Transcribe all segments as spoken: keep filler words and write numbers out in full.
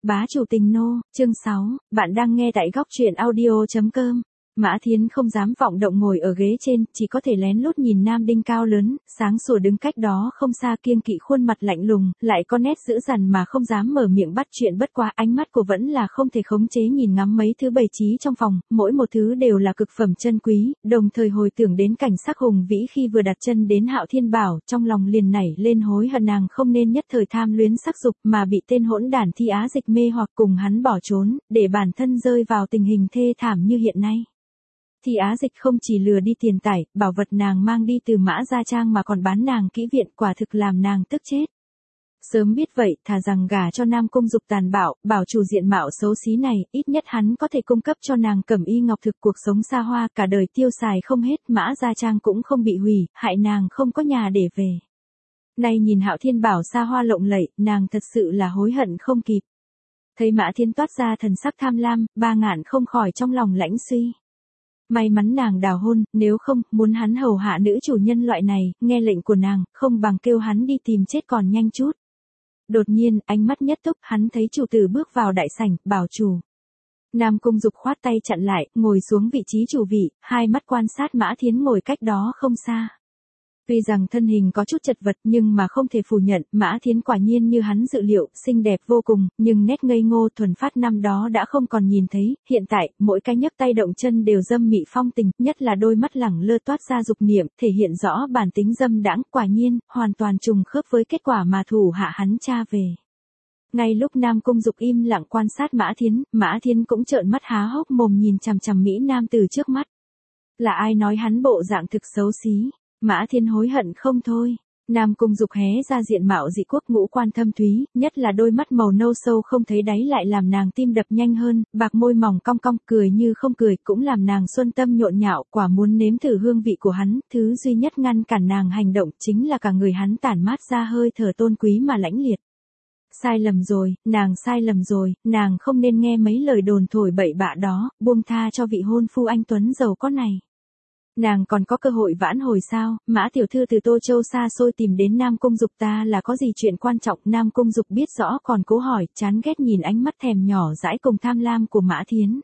Bá chủ tình nô, chương sáu, bạn đang nghe tại góc truyện audio.com. Mã Thiến không dám vọng động ngồi ở ghế trên, chỉ có thể lén lút nhìn nam đinh cao lớn, sáng sủa đứng cách đó không xa, kiêng kỵ khuôn mặt lạnh lùng, lại có nét dữ dằn mà không dám mở miệng bắt chuyện. Bất quá ánh mắt của vẫn là không thể khống chế nhìn ngắm mấy thứ bày trí trong phòng, mỗi một thứ đều là cực phẩm chân quý, đồng thời hồi tưởng đến cảnh sắc hùng vĩ khi vừa đặt chân đến Hạo Thiên Bảo, trong lòng liền nảy lên hối hận nàng không nên nhất thời tham luyến sắc dục mà bị tên hỗn đản Thi Á Dịch mê hoặc cùng hắn bỏ trốn, để bản thân rơi vào tình hình thê thảm như hiện nay. Thì Á Dịch không chỉ lừa đi tiền tải, bảo vật nàng mang đi từ Mã Gia Trang mà còn bán nàng kỹ viện, quả thực làm nàng tức chết. Sớm biết vậy, thà rằng gả cho Nam Cung Dục tàn bạo, bảo chủ diện mạo xấu xí này, ít nhất hắn có thể cung cấp cho nàng cẩm y ngọc thực, cuộc sống xa hoa, cả đời tiêu xài không hết, Mã Gia Trang cũng không bị hủy, hại nàng không có nhà để về. Nay nhìn Hạo Thiên Bảo xa hoa lộng lẫy, nàng thật sự là hối hận không kịp. Thấy Mã Thiên toát ra thần sắc tham lam, Ba Ngạn không khỏi trong lòng lãnh suy. May mắn nàng đào hôn, nếu không, muốn hắn hầu hạ nữ chủ nhân loại này, nghe lệnh của nàng, không bằng kêu hắn đi tìm chết còn nhanh chút. Đột nhiên, ánh mắt nhất túc, hắn thấy chủ tử bước vào đại sảnh, bảo chủ. Nam Cung Dục khoát tay chặn lại, ngồi xuống vị trí chủ vị, hai mắt quan sát Mã Thiến ngồi cách đó không xa. Tuy rằng thân hình có chút chật vật nhưng mà không thể phủ nhận, Mã Thiến quả nhiên như hắn dự liệu, xinh đẹp vô cùng, nhưng nét ngây ngô thuần phát năm đó đã không còn nhìn thấy, hiện tại, mỗi cái nhấc tay động chân đều dâm mị phong tình, nhất là đôi mắt lẳng lơ toát ra dục niệm, thể hiện rõ bản tính dâm đãng, quả nhiên, hoàn toàn trùng khớp với kết quả mà thủ hạ hắn tra về. Ngay lúc Nam Cung Dục im lặng quan sát Mã Thiến, Mã Thiến cũng trợn mắt há hốc mồm nhìn chằm chằm mỹ nam từ trước mắt. Là ai nói hắn bộ dạng thực xấu xí? Mã Thiến hối hận không thôi. Nam Cung Dục hé ra diện mạo dị quốc, ngũ quan thâm thúy, nhất là đôi mắt màu nâu sâu không thấy đáy lại làm nàng tim đập nhanh hơn, bạc môi mỏng cong cong, cười như không cười, cũng làm nàng xuân tâm nhộn nhạo, quả muốn nếm thử hương vị của hắn, thứ duy nhất ngăn cản nàng hành động chính là cả người hắn tản mát ra hơi thở tôn quý mà lãnh liệt. Sai lầm rồi, nàng sai lầm rồi, nàng không nên nghe mấy lời đồn thổi bậy bạ đó, buông tha cho vị hôn phu anh tuấn giàu có này. Nàng còn có cơ hội vãn hồi sao? Mã tiểu thư từ Tô Châu xa xôi tìm đến Nam Cung Dục, ta là có gì chuyện quan trọng? Nam Cung Dục biết rõ còn cố hỏi, chán ghét nhìn ánh mắt thèm nhỏ dãi cùng tham lam của Mã Thiến.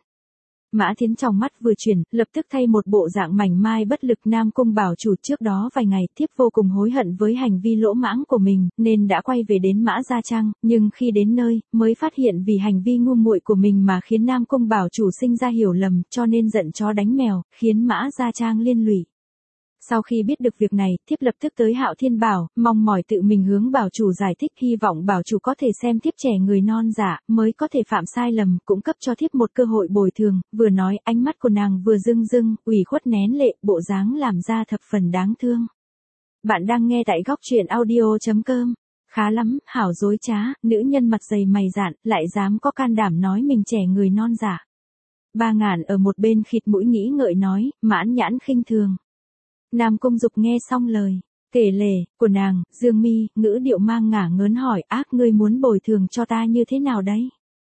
Mã Thiến trong mắt vừa chuyển, lập tức thay một bộ dạng mảnh mai bất lực. Nam Cung bảo chủ, trước đó vài ngày thiếp vô cùng hối hận với hành vi lỗ mãng của mình, nên đã quay về đến Mã Gia Trang, nhưng khi đến nơi, mới phát hiện vì hành vi ngu muội của mình mà khiến Nam Cung bảo chủ sinh ra hiểu lầm, cho nên giận chó đánh mèo, khiến Mã Gia Trang liên lụy. Sau khi biết được việc này, thiếp lập tức tới Hạo Thiên Bảo, mong mỏi tự mình hướng bảo chủ giải thích, hy vọng bảo chủ có thể xem thiếp trẻ người non dạ, mới có thể phạm sai lầm, cũng cấp cho thiếp một cơ hội bồi thường. Vừa nói, ánh mắt của nàng vừa rưng rưng, ủy khuất nén lệ, bộ dáng làm ra thập phần đáng thương. Bạn đang nghe tại góc truyện audio.com. Khá lắm, hảo dối trá, nữ nhân mặt dày mày dạn, lại dám có can đảm nói mình trẻ người non dạ. Ba Ngạn ở một bên khịt mũi nghĩ ngợi nói, mãn nhãn khinh thường. Nam Cung Dục nghe xong lời kể lể của nàng, dương mi, ngữ điệu mang ngả ngớn hỏi, ác, ngươi muốn bồi thường cho ta như thế nào đấy?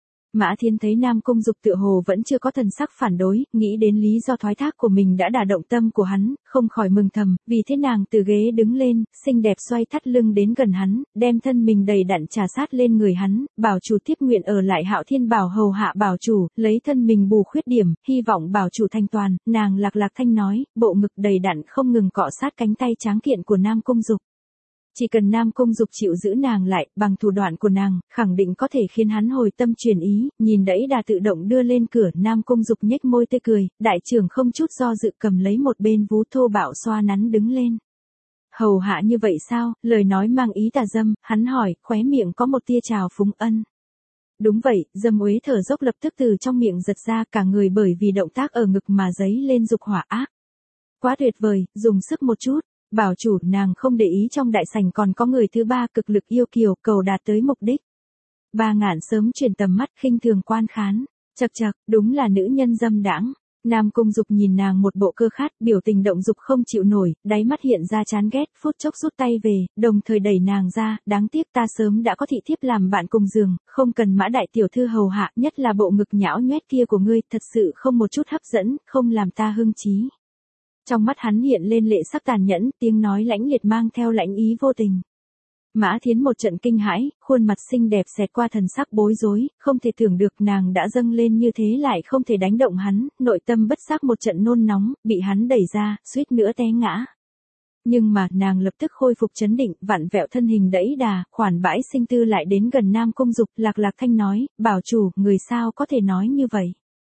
Mã Thiến thấy Nam Cung Dục tựa hồ vẫn chưa có thần sắc phản đối, nghĩ đến lý do thoái thác của mình đã đả động tâm của hắn, không khỏi mừng thầm, vì thế nàng từ ghế đứng lên, xinh đẹp xoay thắt lưng đến gần hắn, đem thân mình đầy đặn trà sát lên người hắn, bảo chủ tiếp nguyện ở lại Hạo Thiên Bảo hầu hạ bảo chủ, lấy thân mình bù khuyết điểm, hy vọng bảo chủ thanh toàn. Nàng lạc lạc thanh nói, bộ ngực đầy đặn không ngừng cọ sát cánh tay tráng kiện của Nam Cung Dục. Chỉ cần Nam Cung Dục chịu giữ nàng lại, bằng thủ đoạn của nàng, khẳng định có thể khiến hắn hồi tâm chuyển ý, nhìn đẫy đà tự động đưa lên cửa, Nam Cung Dục nhếch môi tươi cười, đại trưởng không chút do dự cầm lấy một bên vú thô bạo xoa nắn đứng lên. Hầu hạ như vậy sao? Lời nói mang ý tà dâm, hắn hỏi, khóe miệng có một tia trào phúng ân. Đúng vậy, dâm uế thở dốc lập tức từ trong miệng giật ra, cả người bởi vì động tác ở ngực mà giấy lên dục hỏa ác. Quá tuyệt vời, dùng sức một chút. Bảo chủ, nàng không để ý trong đại sảnh còn có người thứ ba cực lực yêu kiều, cầu đạt tới mục đích. Ba Ngạn sớm chuyển tầm mắt khinh thường quan khán, chậc chậc, đúng là nữ nhân dâm đãng. Nam Cung Dục nhìn nàng một bộ cơ khát, biểu tình động dục không chịu nổi, đáy mắt hiện ra chán ghét, phút chốc rút tay về, đồng thời đẩy nàng ra, đáng tiếc ta sớm đã có thị thiếp làm bạn cùng giường, không cần Mã đại tiểu thư hầu hạ, nhất là bộ ngực nhão nhoét kia của ngươi, thật sự không một chút hấp dẫn, không làm ta hưng trí. Trong mắt hắn hiện lên lệ sắc tàn nhẫn, tiếng nói lãnh liệt mang theo lãnh ý vô tình. Mã Thiến một trận kinh hãi, khuôn mặt xinh đẹp xẹt qua thần sắc bối rối, không thể tưởng được nàng đã dâng lên như thế lại không thể đánh động hắn, nội tâm bất giác một trận nôn nóng, bị hắn đẩy ra, suýt nữa té ngã. Nhưng mà, nàng lập tức khôi phục trấn định, vặn vẹo thân hình đẫy đà, khoản bãi sinh tư lại đến gần Nam Cung Dục, lạc lạc thanh nói, bảo chủ, người sao có thể nói như vậy.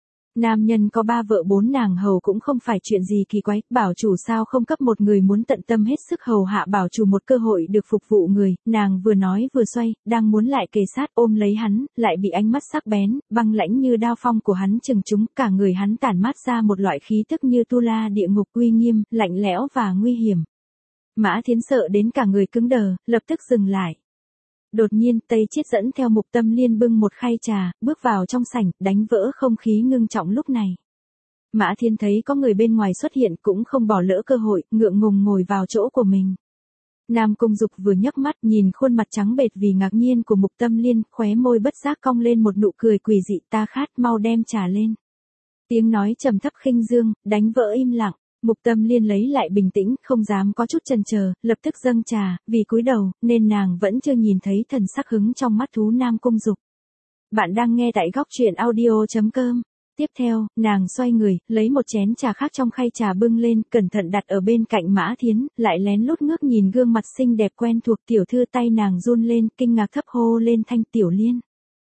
Nam nhân có ba vợ bốn nàng hầu cũng không phải chuyện gì kỳ quái, bảo chủ sao không cấp một người muốn tận tâm hết sức hầu hạ bảo chủ một cơ hội được phục vụ người, nàng vừa nói vừa xoay, đang muốn lại kề sát ôm lấy hắn, lại bị ánh mắt sắc bén, băng lãnh như đao phong của hắn chừng trúng, cả người hắn tản mát ra một loại khí tức như tu la địa ngục uy nghiêm, lạnh lẽo và nguy hiểm. Mã Thiến sợ đến cả người cứng đờ, lập tức dừng lại. Đột nhiên, Tây Chiết dẫn theo Mục Tâm Liên bưng một khay trà, bước vào trong sảnh, đánh vỡ không khí ngưng trọng lúc này. Mã Thiến thấy có người bên ngoài xuất hiện cũng không bỏ lỡ cơ hội, ngượng ngùng ngồi vào chỗ của mình. Nam Cung Dục vừa nhấc mắt nhìn khuôn mặt trắng bệch vì ngạc nhiên của Mục Tâm Liên, khóe môi bất giác cong lên một nụ cười quỷ dị, ta khát, mau đem trà lên. Tiếng nói trầm thấp khinh dương, đánh vỡ im lặng. Mục Tâm Liên lấy lại bình tĩnh, không dám có chút chần chờ, lập tức dâng trà, vì cúi đầu, nên nàng vẫn chưa nhìn thấy thần sắc hứng trong mắt thú Nam Cung Dục. Bạn đang nghe tại góc truyện audio chấm com. Tiếp theo, nàng xoay người, lấy một chén trà khác trong khay trà bưng lên, cẩn thận đặt ở bên cạnh Mã Thiến, lại lén lút ngước nhìn gương mặt xinh đẹp quen thuộc tiểu thư, tay nàng run lên, kinh ngạc thấp hô lên thanh Tiểu Liên.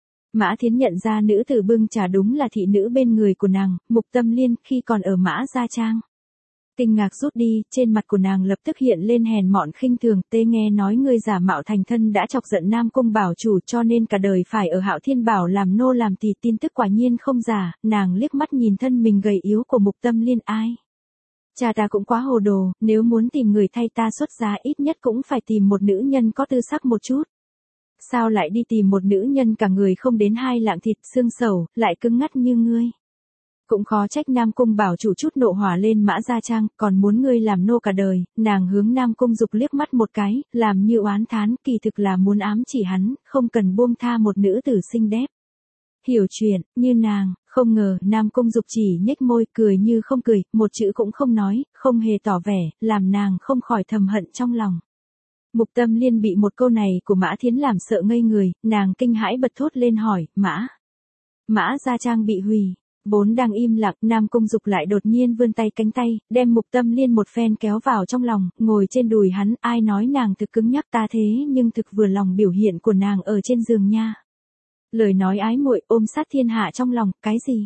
Mã Thiến nhận ra nữ tử bưng trà đúng là thị nữ bên người của nàng, Mục Tâm Liên, khi còn ở Mã Gia Trang. Kinh ngạc rút đi, trên mặt của nàng lập tức hiện lên hèn mọn khinh thường, tê nghe nói ngươi giả mạo thành thân đã chọc giận Nam Cung bảo chủ cho nên cả đời phải ở Hạo Thiên Bảo làm nô làm tỳ, tin tức quả nhiên không giả, nàng liếc mắt nhìn thân mình gầy yếu của Mục Tâm Liên, ai. Cha ta cũng quá hồ đồ, nếu muốn tìm người thay ta xuất giá ít nhất cũng phải tìm một nữ nhân có tư sắc một chút. Sao lại đi tìm một nữ nhân cả người không đến hai lạng thịt xương sầu, lại cứng ngắt như ngươi. Cũng khó trách Nam Cung bảo chủ chút nộ hỏa lên Mã Gia Trang, còn muốn ngươi làm nô cả đời, nàng hướng Nam Cung Dục liếc mắt một cái, làm như oán thán, kỳ thực là muốn ám chỉ hắn, không cần buông tha một nữ tử xinh đẹp. Hiểu chuyện, như nàng, không ngờ, Nam Cung Dục chỉ nhếch môi, cười như không cười, một chữ cũng không nói, không hề tỏ vẻ, làm nàng không khỏi thầm hận trong lòng. Mục Tâm Liên bị một câu này của Mã Thiến làm sợ ngây người, nàng kinh hãi bật thốt lên hỏi, Mã. Mã Gia Trang bị hủy. Vốn đang im lặng, Nam Cung Dục lại đột nhiên vươn tay cánh tay, đem Mục Tâm Liên một phen kéo vào trong lòng, ngồi trên đùi hắn, ai nói nàng thực cứng nhắc ta thế nhưng thực vừa lòng biểu hiện của nàng ở trên giường nha. Lời nói ái muội ôm sát thiên hạ trong lòng, cái gì?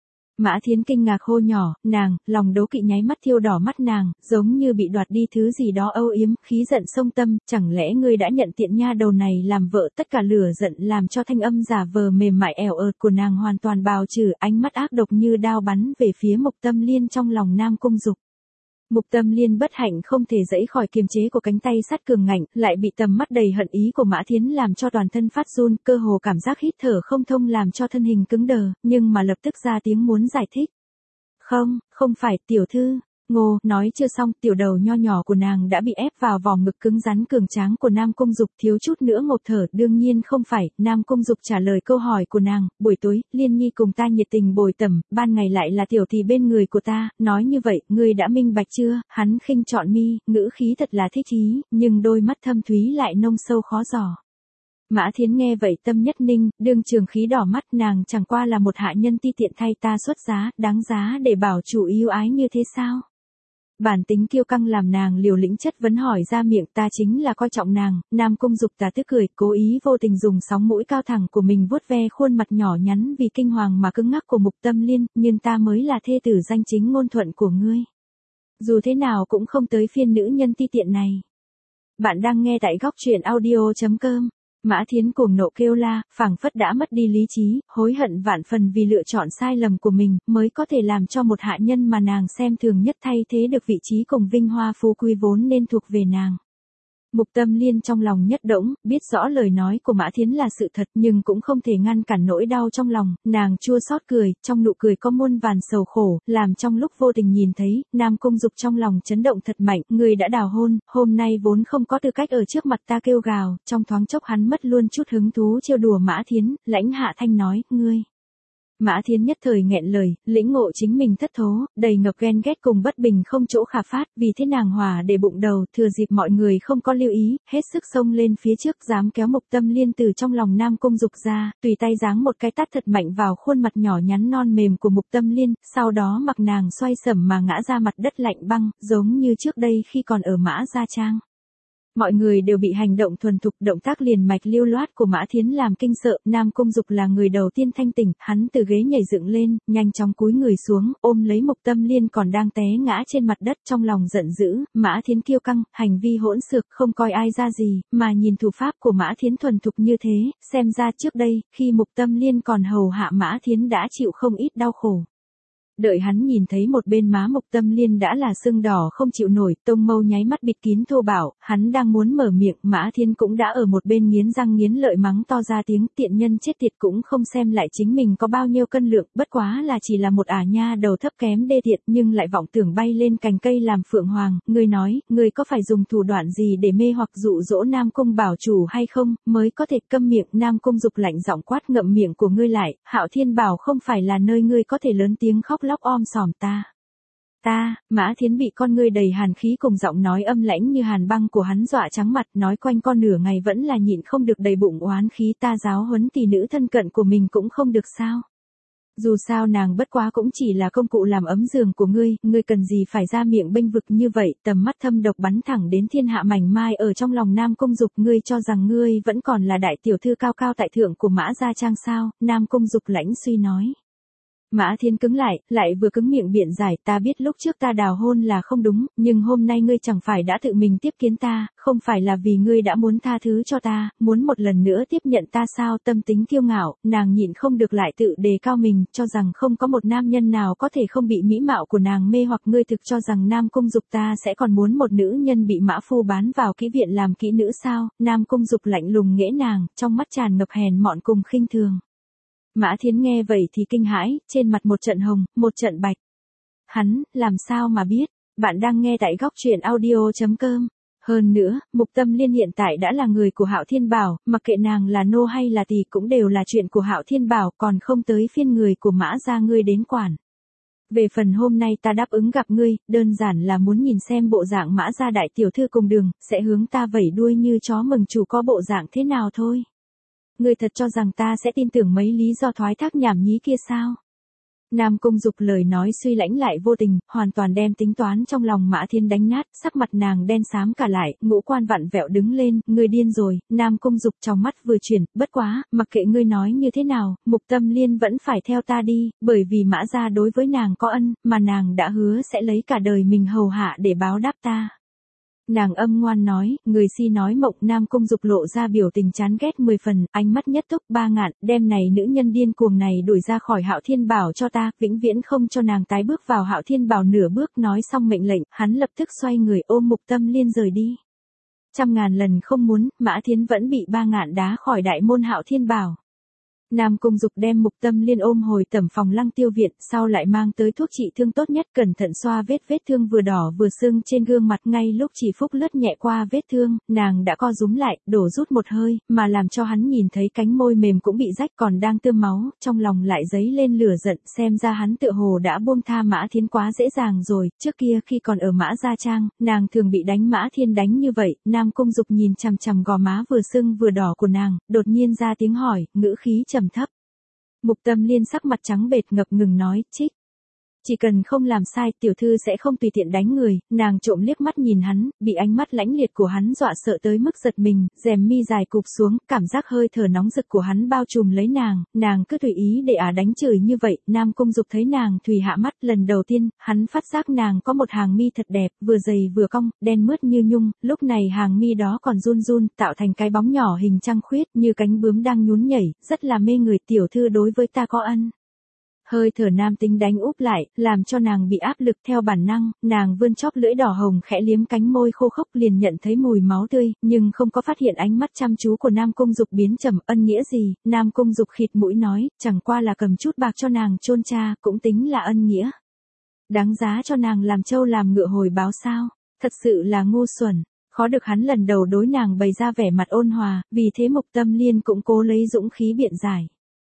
Mã Thiến kinh ngạc hô nhỏ, nàng, lòng đố kỵ nháy mắt thiêu đỏ mắt nàng, giống như bị đoạt đi thứ gì đó âu yếm, khí giận xông tâm, chẳng lẽ ngươi đã nhận tiện nha đầu này làm vợ, tất cả lửa giận làm cho thanh âm giả vờ mềm mại ẻo ợt của nàng hoàn toàn bào trừ, ánh mắt ác độc như đao bắn về phía Mục Tâm Liên trong lòng Nam Cung Dục. Mục Tâm Liên bất hạnh không thể dẫy khỏi kiềm chế của cánh tay sắt cường ngạnh, lại bị tầm mắt đầy hận ý của Mã Thiến làm cho toàn thân phát run, cơ hồ cảm giác hít thở không thông làm cho thân hình cứng đờ, nhưng mà lập tức ra tiếng muốn giải thích. Không, không phải, tiểu thư. Ngô, nói chưa xong, tiểu đầu nho nhỏ của nàng đã bị ép vào vòng ngực cứng rắn cường tráng của Nam Cung Dục, thiếu chút nữa ngộp thở, đương nhiên không phải, Nam Cung Dục trả lời câu hỏi của nàng, buổi tối, Liên Nhi cùng ta nhiệt tình bồi tẩm, ban ngày lại là tiểu thì bên người của ta, nói như vậy, ngươi đã minh bạch chưa, hắn khinh chọn mi, ngữ khí thật là thích ý, nhưng đôi mắt thâm thúy lại nông sâu khó dò. Mã Thiến nghe vậy tâm nhất ninh, đương trường khí đỏ mắt, nàng chẳng qua là một hạ nhân ti tiện thay ta xuất giá, đáng giá để bảo chủ yêu ái như thế sao? Bản tính kiêu căng làm nàng liều lĩnh chất vấn hỏi ra miệng, ta chính là coi trọng nàng. Nam Cung Dục ta tức cười, cố ý vô tình dùng sóng mũi cao thẳng của mình vuốt ve khuôn mặt nhỏ nhắn vì kinh hoàng mà cứng ngắc của Mục Tâm Liên, nhưng ta mới là thê tử danh chính ngôn thuận của ngươi. Dù thế nào cũng không tới phiên nữ nhân ti tiện này. Bạn đang nghe tại góc truyện audio chấm com. Mã Thiến cuồng nộ kêu la, phảng phất đã mất đi lý trí, hối hận vạn phần vì lựa chọn sai lầm của mình, mới có thể làm cho một hạ nhân mà nàng xem thường nhất thay thế được vị trí cùng vinh hoa phú quý vốn nên thuộc về nàng. Mục Tâm Liên trong lòng nhất động, biết rõ lời nói của Mã Thiến là sự thật nhưng cũng không thể ngăn cản nỗi đau trong lòng, nàng chua xót cười, trong nụ cười có muôn vàn sầu khổ, làm trong lúc vô tình nhìn thấy, Nam Cung Dục trong lòng chấn động thật mạnh, người đã đào hôn, hôm nay vốn không có tư cách ở trước mặt ta kêu gào, trong thoáng chốc hắn mất luôn chút hứng thú trêu đùa Mã Thiến, lãnh hạ thanh nói, ngươi. Mã Thiến nhất thời nghẹn lời, lĩnh ngộ chính mình thất thố, đầy ngập ghen ghét cùng bất bình không chỗ khả phát, vì thế nàng hòa để bụng đầu, thừa dịp mọi người không có lưu ý, hết sức xông lên phía trước dám kéo Mục Tâm Liên từ trong lòng Nam Cung Dục ra, tùy tay giáng một cái tát thật mạnh vào khuôn mặt nhỏ nhắn non mềm của Mục Tâm Liên, sau đó mặc nàng xoay sẩm mà ngã ra mặt đất lạnh băng, giống như trước đây khi còn ở Mã Gia Trang. Mọi người đều bị hành động thuần thục, động tác liền mạch lưu loát của Mã Thiến làm kinh sợ, Nam Cung Dục là người đầu tiên thanh tỉnh, hắn từ ghế nhảy dựng lên, nhanh chóng cúi người xuống, ôm lấy Mục Tâm Liên còn đang té ngã trên mặt đất, trong lòng giận dữ, Mã Thiến kiêu căng, hành vi hỗn xược, không coi ai ra gì, mà nhìn thủ pháp của Mã Thiến thuần thục như thế, xem ra trước đây, khi Mục Tâm Liên còn hầu hạ Mã Thiến đã chịu không ít đau khổ. Đợi hắn nhìn thấy một bên má Mục Tâm Liên đã là sưng đỏ không chịu nổi, tông mâu nháy mắt bịt kín thô bạo, hắn đang muốn mở miệng, Mã Thiến cũng đã ở một bên nghiến răng nghiến lợi mắng to ra tiếng, tiện nhân chết tiệt, cũng không xem lại chính mình có bao nhiêu cân lượng, bất quá là chỉ là một ả nha đầu thấp kém đê tiện, nhưng lại vọng tưởng bay lên cành cây làm phượng hoàng, ngươi nói, ngươi có phải dùng thủ đoạn gì để mê hoặc dụ dỗ Nam Cung bảo chủ hay không, mới có thể câm miệng. Nam Cung Dục lạnh giọng quát, ngậm miệng của ngươi lại, Hạo Thiên Bảo không phải là nơi ngươi có thể lớn tiếng khóc lóc om sòm ta. Ta, Mã Thiến bị con ngươi đầy hàn khí cùng giọng nói âm lãnh như hàn băng của hắn dọa trắng mặt, nói quanh con nửa ngày vẫn là nhịn không được, đầy bụng oán khí, ta giáo huấn tỷ nữ thân cận của mình cũng không được sao? Dù sao nàng bất quá cũng chỉ là công cụ làm ấm giường của ngươi, ngươi cần gì phải ra miệng bênh vực như vậy, tầm mắt thâm độc bắn thẳng đến thiên hạ mảnh mai ở trong lòng Nam Cung Dục, ngươi cho rằng ngươi vẫn còn là đại tiểu thư cao cao tại thượng của Mã Gia Trang sao? Nam Cung Dục lãnh suy nói. Mã Thiến cứng lại, lại vừa cứng miệng biện giải, ta biết lúc trước ta đào hôn là không đúng, nhưng hôm nay ngươi chẳng phải đã tự mình tiếp kiến ta, không phải là vì ngươi đã muốn tha thứ cho ta, muốn một lần nữa tiếp nhận ta sao? Tâm tính kiêu ngạo, nàng nhịn không được lại tự đề cao mình, cho rằng không có một nam nhân nào có thể không bị mỹ mạo của nàng mê hoặc. Ngươi thực cho rằng Nam Cung Dục ta sẽ còn muốn một nữ nhân bị mã phu bán vào kỹ viện làm kỹ nữ sao? Nam Cung Dục lạnh lùng nghễ nàng, trong mắt tràn ngập hèn mọn cùng khinh thường. Mã Thiến nghe vậy thì kinh hãi, trên mặt một trận hồng, một trận bạch. Hắn, làm sao mà biết? Bạn đang nghe tại góc truyện audio chấm com. Hơn nữa, Mục Tâm Liên hiện tại đã là người của Hạo Thiên Bảo, mặc kệ nàng là nô hay là tỳ cũng đều là chuyện của Hạo Thiên Bảo, còn không tới phiên người của Mã gia ngươi đến quản. Về phần hôm nay ta đáp ứng gặp ngươi, đơn giản là muốn nhìn xem bộ dạng Mã gia đại tiểu thư cùng đường, sẽ hướng ta vẩy đuôi như chó mừng chủ có bộ dạng thế nào thôi. Ngươi thật cho rằng ta sẽ tin tưởng mấy lý do thoái thác nhảm nhí kia sao? Nam Cung Dục lời nói suy lãnh lại vô tình, hoàn toàn đem tính toán trong lòng Mã Thiến đánh nát, sắc mặt nàng đen xám cả lại, ngũ quan vặn vẹo đứng lên, ngươi điên rồi. Nam Cung Dục trong mắt vừa chuyển, bất quá, mặc kệ ngươi nói như thế nào, Mục Tâm Liên vẫn phải theo ta đi, bởi vì Mã gia đối với nàng có ân, mà nàng đã hứa sẽ lấy cả đời mình hầu hạ để báo đáp ta. Nàng âm ngoan nói, người si nói mộng. Nam Cung Dục lộ ra biểu tình chán ghét mười phần, ánh mắt nhất túc ba ngạn, đem này nữ nhân điên cuồng này đuổi ra khỏi Hạo Thiên Bảo cho ta, vĩnh viễn không cho nàng tái bước vào Hạo Thiên Bảo nửa bước. Nói xong mệnh lệnh, hắn lập tức xoay người ôm Mục Tâm Liên rời đi. Trăm ngàn lần không muốn, Mã Thiến vẫn bị ba ngạn đá khỏi đại môn Hạo Thiên Bảo. Nam Cung Dục đem Mục Tâm Liên ôm hồi tẩm phòng Lăng Tiêu viện, sau lại mang tới thuốc trị thương tốt nhất, cẩn thận xoa vết vết thương vừa đỏ vừa sưng trên gương mặt. Ngay lúc chỉ phúc lướt nhẹ qua vết thương, nàng đã co rúm lại, đổ rút một hơi, mà làm cho hắn nhìn thấy cánh môi mềm cũng bị rách còn đang tươm máu, trong lòng lại dấy lên lửa giận, xem ra hắn tựa hồ đã buông tha Mã Thiến quá dễ dàng rồi, trước kia khi còn ở Mã Gia Trang, nàng thường bị đánh Mã Thiên đánh như vậy. Nam Cung Dục nhìn chằm chằm gò má vừa sưng vừa đỏ của nàng, đột nhiên ra tiếng hỏi, ngữ khí trầm thấp. Mục Tâm Liên sắc mặt trắng bệch ngập ngừng nói, trích. Chỉ cần không làm sai, tiểu thư sẽ không tùy tiện đánh người. Nàng trộm liếc mắt nhìn hắn, bị ánh mắt lãnh liệt của hắn dọa sợ tới mức giật mình, rèm mi dài cụp xuống, cảm giác hơi thở nóng rực của hắn bao trùm lấy nàng, nàng cứ tùy ý để ả đánh chửi như vậy. Nam Cung Dục thấy nàng thùy hạ mắt, lần đầu tiên, hắn phát giác nàng có một hàng mi thật đẹp, vừa dày vừa cong, đen mướt như nhung, lúc này hàng mi đó còn run run, tạo thành cái bóng nhỏ hình trăng khuyết, như cánh bướm đang nhún nhảy, rất là mê người. Tiểu thư đối với ta có ân. Hơi thở nam tính đánh úp lại, làm cho nàng bị áp lực. Theo bản năng, nàng vươn chóp lưỡi đỏ hồng khẽ liếm cánh môi khô khốc, liền nhận thấy mùi máu tươi, nhưng không có phát hiện ánh mắt chăm chú của Nam Cung Dục biến trầm. Ân nghĩa gì? Nam Cung Dục khịt mũi nói, chẳng qua là cầm chút bạc cho nàng chôn cha, cũng tính là ân nghĩa. Đáng giá cho nàng làm trâu làm ngựa hồi báo sao? Thật sự là ngu xuẩn. Khó được hắn lần đầu đối nàng bày ra vẻ mặt ôn hòa, vì thế Mục Tâm Liên cũng cố lấy dũng khí biện giải.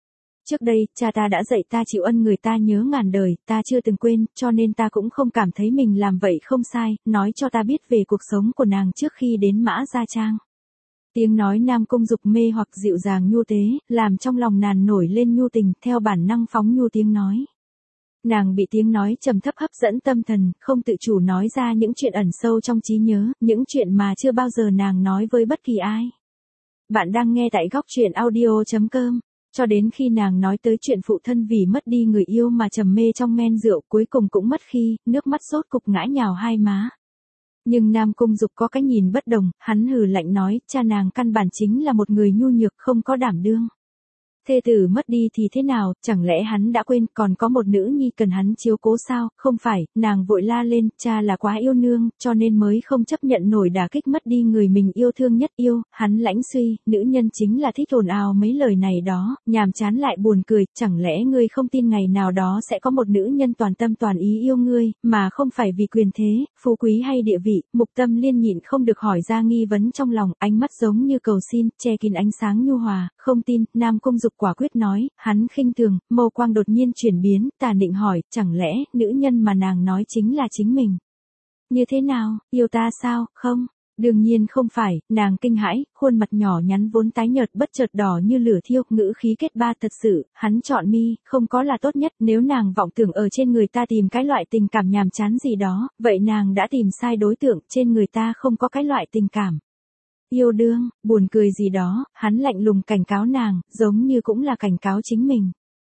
Trước đây, cha ta đã dạy ta chịu ân người ta nhớ ngàn đời, ta chưa từng quên, cho nên ta cũng không cảm thấy mình làm vậy không sai, nói cho ta biết về cuộc sống của nàng trước khi đến Mã Gia Trang. Tiếng nói Nam Cung Dục mê hoặc dịu dàng nhu tế, làm trong lòng nàng nổi lên nhu tình, theo bản năng phóng nhu tiếng nói. Nàng bị tiếng nói trầm thấp hấp dẫn tâm thần, không tự chủ nói ra những chuyện ẩn sâu trong trí nhớ, những chuyện mà chưa bao giờ nàng nói với bất kỳ ai. Bạn đang nghe tại góc truyện audio chấm com. Cho đến khi nàng nói tới chuyện phụ thân vì mất đi người yêu mà trầm mê trong men rượu, cuối cùng cũng mất khi, nước mắt sốt cục ngã nhào hai má. Nhưng Nam Cung Dục có cái nhìn bất đồng, hắn hừ lạnh nói, cha nàng căn bản chính là một người nhu nhược không có đảm đương. Thê tử mất đi thì thế nào, chẳng lẽ hắn đã quên còn có một nữ nhi cần hắn chiếu cố sao, không phải, nàng vội la lên, cha là quá yêu nương, cho nên mới không chấp nhận nổi đả kích mất đi người mình yêu thương nhất yêu, hắn lãnh suy, nữ nhân chính là thích ồn ào mấy lời này đó, nhàm chán lại buồn cười, chẳng lẽ ngươi không tin ngày nào đó sẽ có một nữ nhân toàn tâm toàn ý yêu ngươi, mà không phải vì quyền thế, phú quý hay địa vị, Mục Tâm Liên nhịn không được hỏi ra nghi vấn trong lòng, ánh mắt giống như cầu xin, che kín ánh sáng nhu hòa, không tin, Nam Cung Dục quả quyết nói, hắn khinh thường, mâu quang đột nhiên chuyển biến, tà định hỏi, chẳng lẽ, nữ nhân mà nàng nói chính là chính mình? Như thế nào, yêu ta sao, không? Đương nhiên không phải, nàng kinh hãi, khuôn mặt nhỏ nhắn vốn tái nhợt bất chợt đỏ như lửa thiêu, ngữ khí kết ba thật sự, hắn chọn mi, không có là tốt nhất, nếu nàng vọng tưởng ở trên người ta tìm cái loại tình cảm nhàm chán gì đó, vậy nàng đã tìm sai đối tượng, trên người ta không có cái loại tình cảm. Yêu đương, buồn cười gì đó, hắn lạnh lùng cảnh cáo nàng, giống như cũng là cảnh cáo chính mình.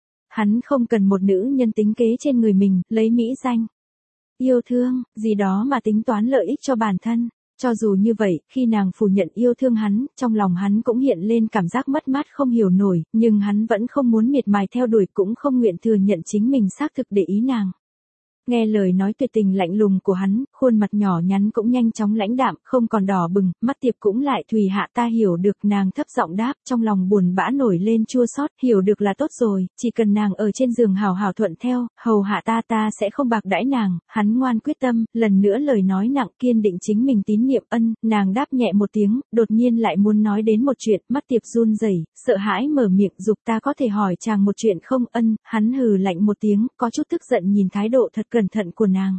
Hắn không cần một nữ nhân tính kế trên người mình, lấy mỹ danh. Yêu thương, gì đó mà tính toán lợi ích cho bản thân. Cho dù như vậy, khi nàng phủ nhận yêu thương hắn, trong lòng hắn cũng hiện lên cảm giác mất mát không hiểu nổi, nhưng hắn vẫn không muốn miệt mài theo đuổi cũng không nguyện thừa nhận chính mình xác thực để ý nàng. Nghe lời nói tuyệt tình lạnh lùng của hắn, khuôn mặt nhỏ nhắn cũng nhanh chóng lãnh đạm, không còn đỏ bừng, mắt tiệp cũng lại thùy hạ ta hiểu được nàng thấp giọng đáp, trong lòng buồn bã nổi lên chua xót, hiểu được là tốt rồi, chỉ cần nàng ở trên giường hào hào thuận theo, hầu hạ ta ta sẽ không bạc đãi nàng, hắn ngoan quyết tâm, lần nữa lời nói nặng kiên định chính mình tín nhiệm ân, nàng đáp nhẹ một tiếng, đột nhiên lại muốn nói đến một chuyện, mắt tiệp run rẩy, sợ hãi mở miệng dục ta có thể hỏi chàng một chuyện không ân, hắn hừ lạnh một tiếng, có chút tức giận nhìn thái độ thật cẩn thận của nàng.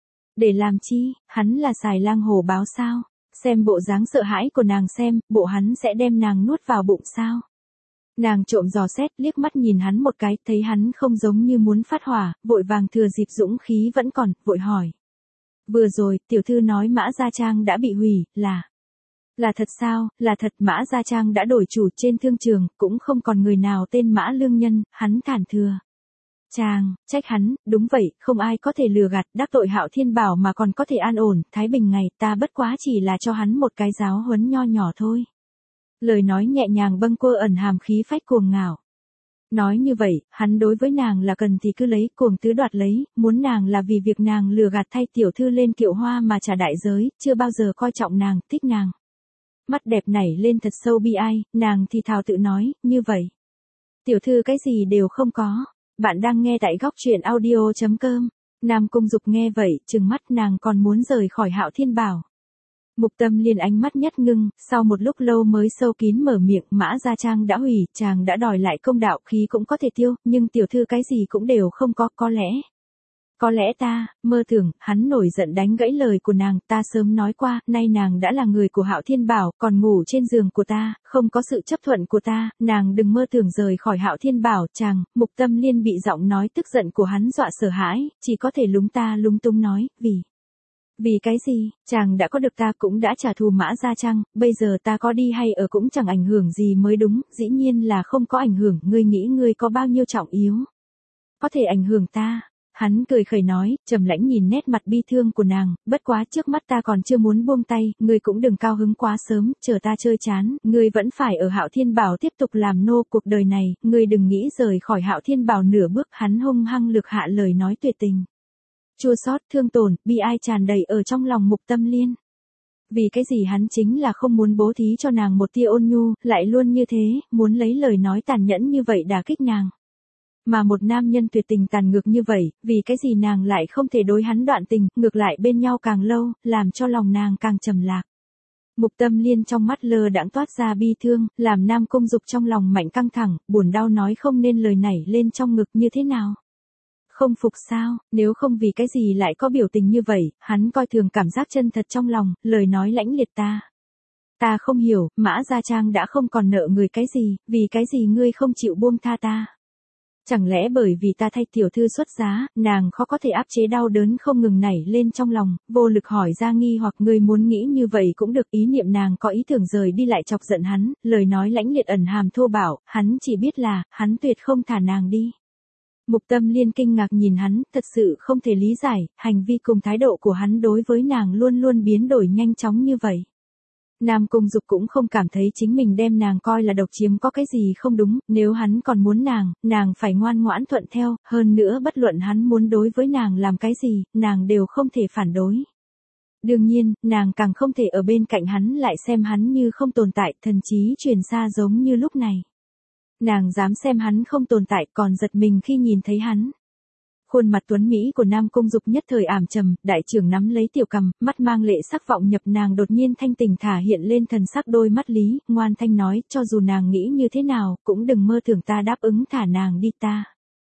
Để làm chi, hắn là xài lang hổ báo sao? Xem bộ dáng sợ hãi của nàng xem, bộ hắn sẽ đem nàng nuốt vào bụng sao? Nàng trộm dò xét, liếc mắt nhìn hắn một cái, thấy hắn không giống như muốn phát hỏa, vội vàng thừa dịp dũng khí vẫn còn, vội hỏi. Vừa rồi, tiểu thư nói Mã Gia Trang đã bị hủy, là... Là thật sao, là thật Mã Gia Trang đã đổi chủ trên thương trường, cũng không còn người nào tên Mã Lương Nhân, hắn thản thừa. Chàng, trách hắn, đúng vậy, không ai có thể lừa gạt, đắc tội Hạo Thiên Bảo mà còn có thể an ổn, thái bình ngày, ta bất quá chỉ là cho hắn một cái giáo huấn nho nhỏ thôi. Lời nói nhẹ nhàng bâng quơ ẩn hàm khí phách cuồng ngạo. Nói như vậy, hắn đối với nàng là cần thì cứ lấy, cuồng tứ đoạt lấy, muốn nàng là vì việc nàng lừa gạt thay tiểu thư lên kiệu hoa mà trả đại giới, chưa bao giờ coi trọng nàng, thích nàng. Mắt đẹp nảy lên thật sâu bi ai, nàng thì thào tự nói, như vậy. Tiểu thư cái gì đều không có. Bạn đang nghe tại góc truyện audio chấm com. Nam Cung Dục nghe vậy, trừng mắt nàng còn muốn rời khỏi Hạo Thiên Bảo. Mục Tâm Liên ánh mắt nhất ngưng, sau một lúc lâu mới sâu kín mở miệng, Mã Gia Trang đã hủy, chàng đã đòi lại công đạo, khí cũng có thể tiêu, nhưng tiểu thư cái gì cũng đều không có, có lẽ. Có lẽ ta, mơ tưởng, hắn nổi giận đánh gãy lời của nàng, ta sớm nói qua, nay nàng đã là người của Hạo Thiên Bảo, còn ngủ trên giường của ta, không có sự chấp thuận của ta, nàng đừng mơ tưởng rời khỏi Hạo Thiên Bảo, chàng, Mục Tâm Liên bị giọng nói tức giận của hắn dọa sợ hãi, chỉ có thể lúng ta lung tung nói, vì... Vì cái gì, chàng đã có được ta cũng đã trả thù Mã Gia Trang, bây giờ ta có đi hay ở cũng chẳng ảnh hưởng gì mới đúng, dĩ nhiên là không có ảnh hưởng, ngươi nghĩ ngươi có bao nhiêu trọng yếu. Có thể ảnh hưởng ta. Hắn cười khẩy nói, trầm lãnh nhìn nét mặt bi thương của nàng, bất quá trước mắt ta còn chưa muốn buông tay, ngươi cũng đừng cao hứng quá sớm, chờ ta chơi chán, ngươi vẫn phải ở Hạo Thiên Bảo tiếp tục làm nô cuộc đời này, ngươi đừng nghĩ rời khỏi Hạo Thiên Bảo nửa bước, hắn hung hăng lực hạ lời nói tuyệt tình. Chua xót, thương tổn, bi ai tràn đầy ở trong lòng Mục Tâm Liên. Vì cái gì hắn chính là không muốn bố thí cho nàng một tia ôn nhu, lại luôn như thế, muốn lấy lời nói tàn nhẫn như vậy đả kích nàng. Mà một nam nhân tuyệt tình tàn ngược như vậy, vì cái gì nàng lại không thể đối hắn đoạn tình, ngược lại bên nhau càng lâu, làm cho lòng nàng càng trầm lạc. Mục Tâm Liên trong mắt lơ đãng toát ra bi thương, làm Nam Cung Dục trong lòng mạnh căng thẳng, buồn đau nói không nên lời nảy lên trong ngực như thế nào. Không phục sao, nếu không vì cái gì lại có biểu tình như vậy, hắn coi thường cảm giác chân thật trong lòng, lời nói lãnh liệt ta. Ta không hiểu, Mã Gia Trang đã không còn nợ người cái gì, vì cái gì ngươi không chịu buông tha ta. Chẳng lẽ bởi vì ta thay tiểu thư xuất giá, nàng khó có thể áp chế đau đớn không ngừng nảy lên trong lòng, vô lực hỏi ra nghi hoặc ngươi muốn nghĩ như vậy cũng được, ý niệm nàng có ý tưởng rời đi lại chọc giận hắn, lời nói lãnh liệt ẩn hàm thô bạo, hắn chỉ biết là, hắn tuyệt không thả nàng đi. Mục Tâm Liên kinh ngạc nhìn hắn, thật sự không thể lý giải, hành vi cùng thái độ của hắn đối với nàng luôn luôn biến đổi nhanh chóng như vậy. Nam Cung Dục cũng không cảm thấy chính mình đem nàng coi là độc chiếm có cái gì không đúng, nếu hắn còn muốn nàng, nàng phải ngoan ngoãn thuận theo, hơn nữa bất luận hắn muốn đối với nàng làm cái gì, nàng đều không thể phản đối. Đương nhiên, nàng càng không thể ở bên cạnh hắn lại xem hắn như không tồn tại, thần trí truyền xa giống như lúc này. Nàng dám xem hắn không tồn tại còn giật mình khi nhìn thấy hắn. Khuôn mặt tuấn Mỹ của Nam Cung Dục nhất thời ảm trầm, đại trưởng nắm lấy tiểu cầm, mắt mang lệ sắc vọng nhập nàng đột nhiên thanh tình thả hiện lên thần sắc đôi mắt lý, ngoan thanh nói, cho dù nàng nghĩ như thế nào, cũng đừng mơ tưởng ta đáp ứng thả nàng đi ta.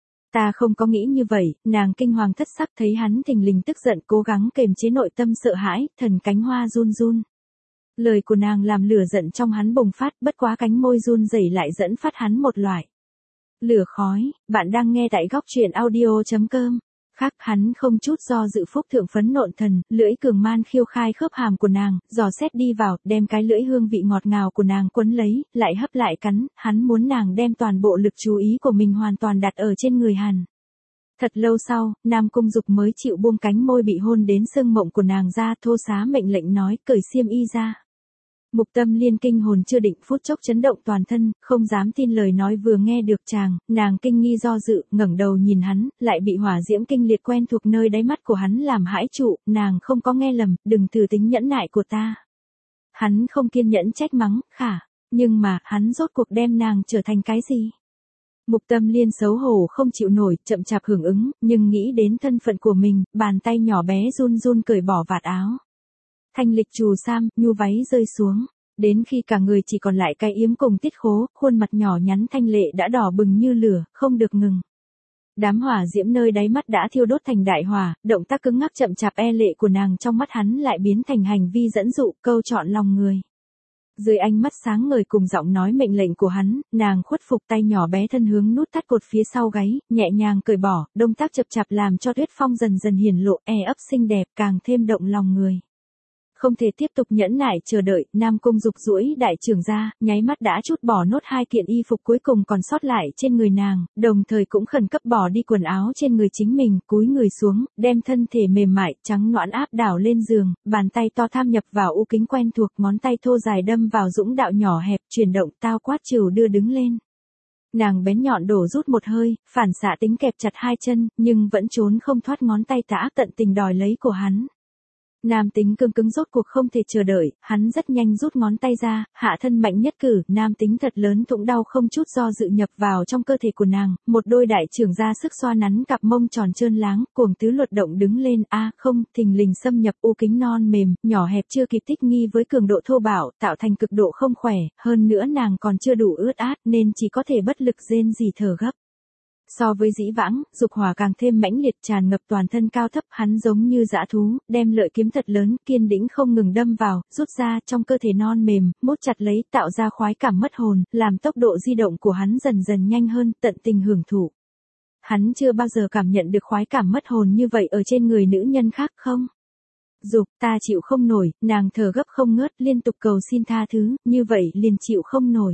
Ta không có nghĩ như vậy, nàng kinh hoàng thất sắc thấy hắn thình lình tức giận cố gắng kềm chế nội tâm sợ hãi, thần cánh hoa run run. Lời của nàng làm lửa giận trong hắn bùng phát, bất quá cánh môi run rẩy lại dẫn phát hắn một loại lửa khói. Bạn đang nghe tại góc truyện audio chấm com. Khác hắn không chút do dự phúc thượng phấn nộn thần, lưỡi cường man khiêu khai khớp hàm của nàng, dò xét đi vào, đem cái lưỡi hương vị ngọt ngào của nàng quấn lấy, lại hấp lại cắn, hắn muốn nàng đem toàn bộ lực chú ý của mình hoàn toàn đặt ở trên người hắn. Thật lâu sau, Nam Cung Dục mới chịu buông cánh môi bị hôn đến sương mộng của nàng ra, thô xá mệnh lệnh nói, cởi xiêm y ra. Mục Tâm Liên kinh hồn chưa định, phút chốc chấn động toàn thân, không dám tin lời nói vừa nghe được chàng, nàng kinh nghi do dự, ngẩng đầu nhìn hắn, lại bị hỏa diễm kinh liệt quen thuộc nơi đáy mắt của hắn làm hãi trụ, nàng không có nghe lầm, đừng thử tính nhẫn nại của ta. Hắn không kiên nhẫn trách mắng, khả, nhưng mà, hắn rốt cuộc đem nàng trở thành cái gì? Mục Tâm Liên xấu hổ không chịu nổi, chậm chạp hưởng ứng, nhưng nghĩ đến thân phận của mình, bàn tay nhỏ bé run run cởi bỏ vạt áo. Thanh lịch trù sam, nhu váy rơi xuống, đến khi cả người chỉ còn lại cái yếm cùng tiết khố, khuôn mặt nhỏ nhắn thanh lệ đã đỏ bừng như lửa, không được ngừng. Đám hỏa diễm nơi đáy mắt đã thiêu đốt thành đại hỏa, động tác cứng ngắc chậm chạp e lệ của nàng trong mắt hắn lại biến thành hành vi dẫn dụ, câu chọn lòng người. Dưới ánh mắt sáng ngời cùng giọng nói mệnh lệnh của hắn, nàng khuất phục tay nhỏ bé thân hướng nút thắt cột phía sau gáy, nhẹ nhàng cởi bỏ, động tác chập chạp làm cho Tuyết Phong dần dần hiển lộ, e ấp xinh đẹp càng thêm động lòng người. Không thể tiếp tục nhẫn nại chờ đợi, Nam Cung Dục duỗi đại trưởng ra, nháy mắt đã trút bỏ nốt hai kiện y phục cuối cùng còn sót lại trên người nàng, đồng thời cũng khẩn cấp bỏ đi quần áo trên người chính mình, cúi người xuống, đem thân thể mềm mại, trắng nõn áp đảo lên giường, bàn tay to tham nhập vào u kính quen thuộc, ngón tay thô dài đâm vào dũng đạo nhỏ hẹp, chuyển động tao quát trừu đưa đứng lên. Nàng bén nhọn đổ rút một hơi, phản xạ tính kẹp chặt hai chân, nhưng vẫn trốn không thoát ngón tay tả tận tình đòi lấy của hắn. Nam tính cương cứng rốt cuộc không thể chờ đợi, hắn rất nhanh rút ngón tay ra, hạ thân mạnh nhất cử, nam tính thật lớn thụng đau không chút do dự nhập vào trong cơ thể của nàng, một đôi đại trưởng ra sức xoa nắn cặp mông tròn trơn láng, cuồng tứ luật động đứng lên, a à, không, thình lình xâm nhập u kính non mềm, nhỏ hẹp chưa kịp thích nghi với cường độ thô bạo, tạo thành cực độ không khỏe, hơn nữa nàng còn chưa đủ ướt át nên chỉ có thể bất lực rên rỉ thở gấp. So với dĩ vãng, dục hỏa càng thêm mãnh liệt tràn ngập toàn thân cao thấp, hắn giống như dã thú, đem lợi kiếm thật lớn, kiên đĩnh không ngừng đâm vào, rút ra trong cơ thể non mềm, mốt chặt lấy, tạo ra khoái cảm mất hồn, làm tốc độ di động của hắn dần dần nhanh hơn, tận tình hưởng thụ. Hắn chưa bao giờ cảm nhận được khoái cảm mất hồn như vậy ở trên người nữ nhân khác không? Dục, ta chịu không nổi, nàng thở gấp không ngớt, liên tục cầu xin tha thứ, như vậy liền chịu không nổi.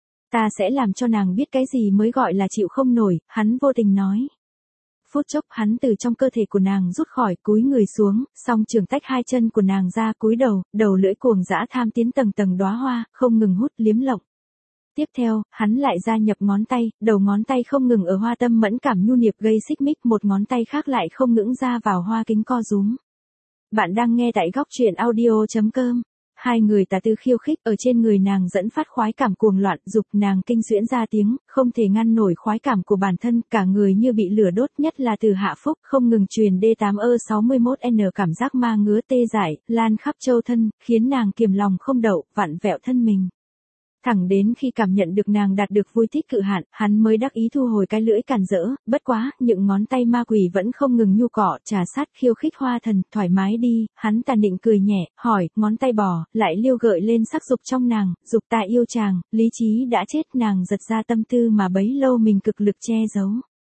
Ta sẽ làm cho nàng biết cái gì mới gọi là chịu không nổi, hắn vô tình nói. Phút chốc hắn từ trong cơ thể của nàng rút khỏi, cúi người xuống, song trường tách hai chân của nàng ra, cúi đầu, đầu lưỡi cuồng dã tham tiến tầng tầng đóa hoa, không ngừng hút liếm lộng. Tiếp theo, hắn lại gia nhập ngón tay, đầu ngón tay không ngừng ở hoa tâm mẫn cảm nhu niệp gây xích mích, một ngón tay khác lại không ngững ra vào hoa kính co rúm. Bạn đang nghe tại góc truyện audio chấm com. Hai người tà tư khiêu khích ở trên người nàng dẫn phát khoái cảm cuồng loạn, dục nàng kinh xuyễn ra tiếng, không thể ngăn nổi khoái cảm của bản thân, cả người như bị lửa đốt, nhất là từ hạ phúc, không ngừng truyền D tám E sáu mươi mốt N cảm giác ma ngứa tê dại, lan khắp châu thân, khiến nàng kiềm lòng không đậu, vặn vẹo thân mình. Thẳng đến khi cảm nhận được nàng đạt được vui thích cự hạn, hắn mới đắc ý thu hồi cái lưỡi càn rỡ, bất quá, những ngón tay ma quỷ vẫn không ngừng nhu cọ, trà sát khiêu khích hoa thần, thoải mái đi, hắn tàn định cười nhẹ, hỏi, ngón tay bò, lại liêu gợi lên sắc dục trong nàng, dục ta yêu chàng, lý trí đã chết, nàng giật ra tâm tư mà bấy lâu mình cực lực che giấu.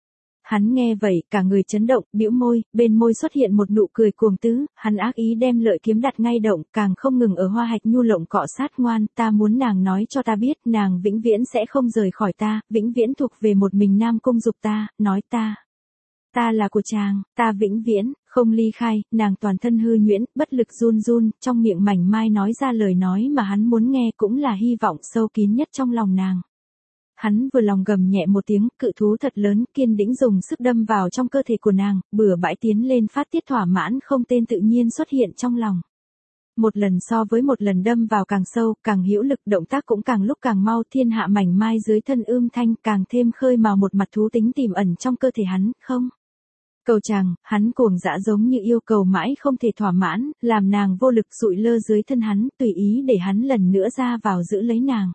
Hắn nghe vậy, cả người chấn động, bĩu môi, bên môi xuất hiện một nụ cười cuồng tứ, hắn ác ý đem lợi kiếm đặt ngay động, càng không ngừng ở hoa hạch nhu lộng cọ sát ngoan, ta muốn nàng nói cho ta biết, nàng vĩnh viễn sẽ không rời khỏi ta, vĩnh viễn thuộc về một mình Nam Cung Dục ta, nói ta. Ta là của chàng, ta vĩnh viễn, không ly khai, nàng toàn thân hư nhuyễn, bất lực run run, trong miệng mảnh mai nói ra lời nói mà hắn muốn nghe cũng là hy vọng sâu kín nhất trong lòng nàng. Hắn vừa lòng gầm nhẹ một tiếng, cự thú thật lớn, kiên đĩnh dùng sức đâm vào trong cơ thể của nàng, bừa bãi tiến lên phát tiết thỏa mãn không tên tự nhiên xuất hiện trong lòng. Một lần so với một lần đâm vào càng sâu, càng hữu lực, động tác cũng càng lúc càng mau, thiên hạ mảnh mai dưới thân ưm thanh càng thêm khơi mào một mặt thú tính tiềm ẩn trong cơ thể hắn, không? Cầu chàng, hắn cuồng dã giống như yêu cầu mãi không thể thỏa mãn, làm nàng vô lực sụi lơ dưới thân hắn, tùy ý để hắn lần nữa ra vào giữ lấy nàng.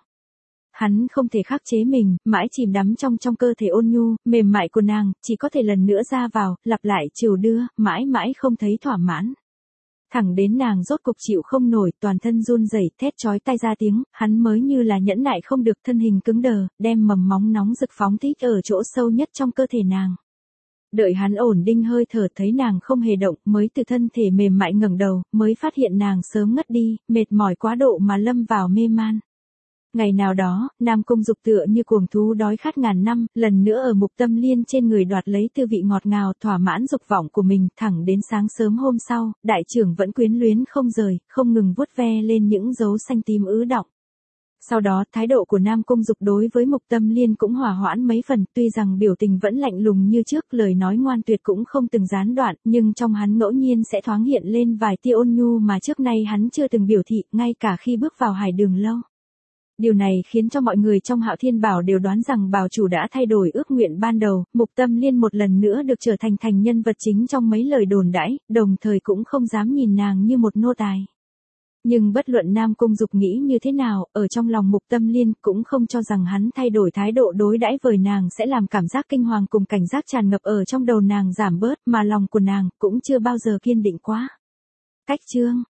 Hắn không thể khắc chế mình, mãi chìm đắm trong trong cơ thể ôn nhu, mềm mại của nàng, chỉ có thể lần nữa ra vào, lặp lại chiều đưa, mãi mãi không thấy thỏa mãn. Thẳng đến nàng rốt cục chịu không nổi, toàn thân run rẩy, thét chói tai ra tiếng, hắn mới như là nhẫn nại không được, thân hình cứng đờ, đem mầm móng nóng rực phóng thích ở chỗ sâu nhất trong cơ thể nàng. Đợi hắn ổn định hơi thở thấy nàng không hề động, mới từ thân thể mềm mại ngẩng đầu, mới phát hiện nàng sớm ngất đi, mệt mỏi quá độ mà lâm vào mê man. Ngày nào đó, Nam Cung Dục tựa như cuồng thú đói khát ngàn năm, lần nữa ở Mục Tâm Liên trên người đoạt lấy tư vị ngọt ngào thỏa mãn dục vọng của mình, thẳng đến sáng sớm hôm sau, đại trưởng vẫn quyến luyến không rời, không ngừng vuốt ve lên những dấu xanh tím ứ đọng. Sau đó, thái độ của Nam Cung Dục đối với Mục Tâm Liên cũng hòa hoãn mấy phần, tuy rằng biểu tình vẫn lạnh lùng như trước, lời nói ngoan tuyệt cũng không từng gián đoạn, nhưng trong hắn ngẫu nhiên sẽ thoáng hiện lên vài tia ôn nhu mà trước nay hắn chưa từng biểu thị, ngay cả khi bước vào Hải Đường Lâu. Điều này khiến cho mọi người trong Hạo Thiên Bảo đều đoán rằng bảo chủ đã thay đổi ước nguyện ban đầu, Mục Tâm Liên một lần nữa được trở thành thành nhân vật chính trong mấy lời đồn đãi, đồng thời cũng không dám nhìn nàng như một nô tài. Nhưng bất luận Nam Cung Dục nghĩ như thế nào, ở trong lòng Mục Tâm Liên cũng không cho rằng hắn thay đổi thái độ đối đãi với nàng sẽ làm cảm giác kinh hoàng cùng cảnh giác tràn ngập ở trong đầu nàng giảm bớt, mà lòng của nàng cũng chưa bao giờ kiên định quá. Cách chương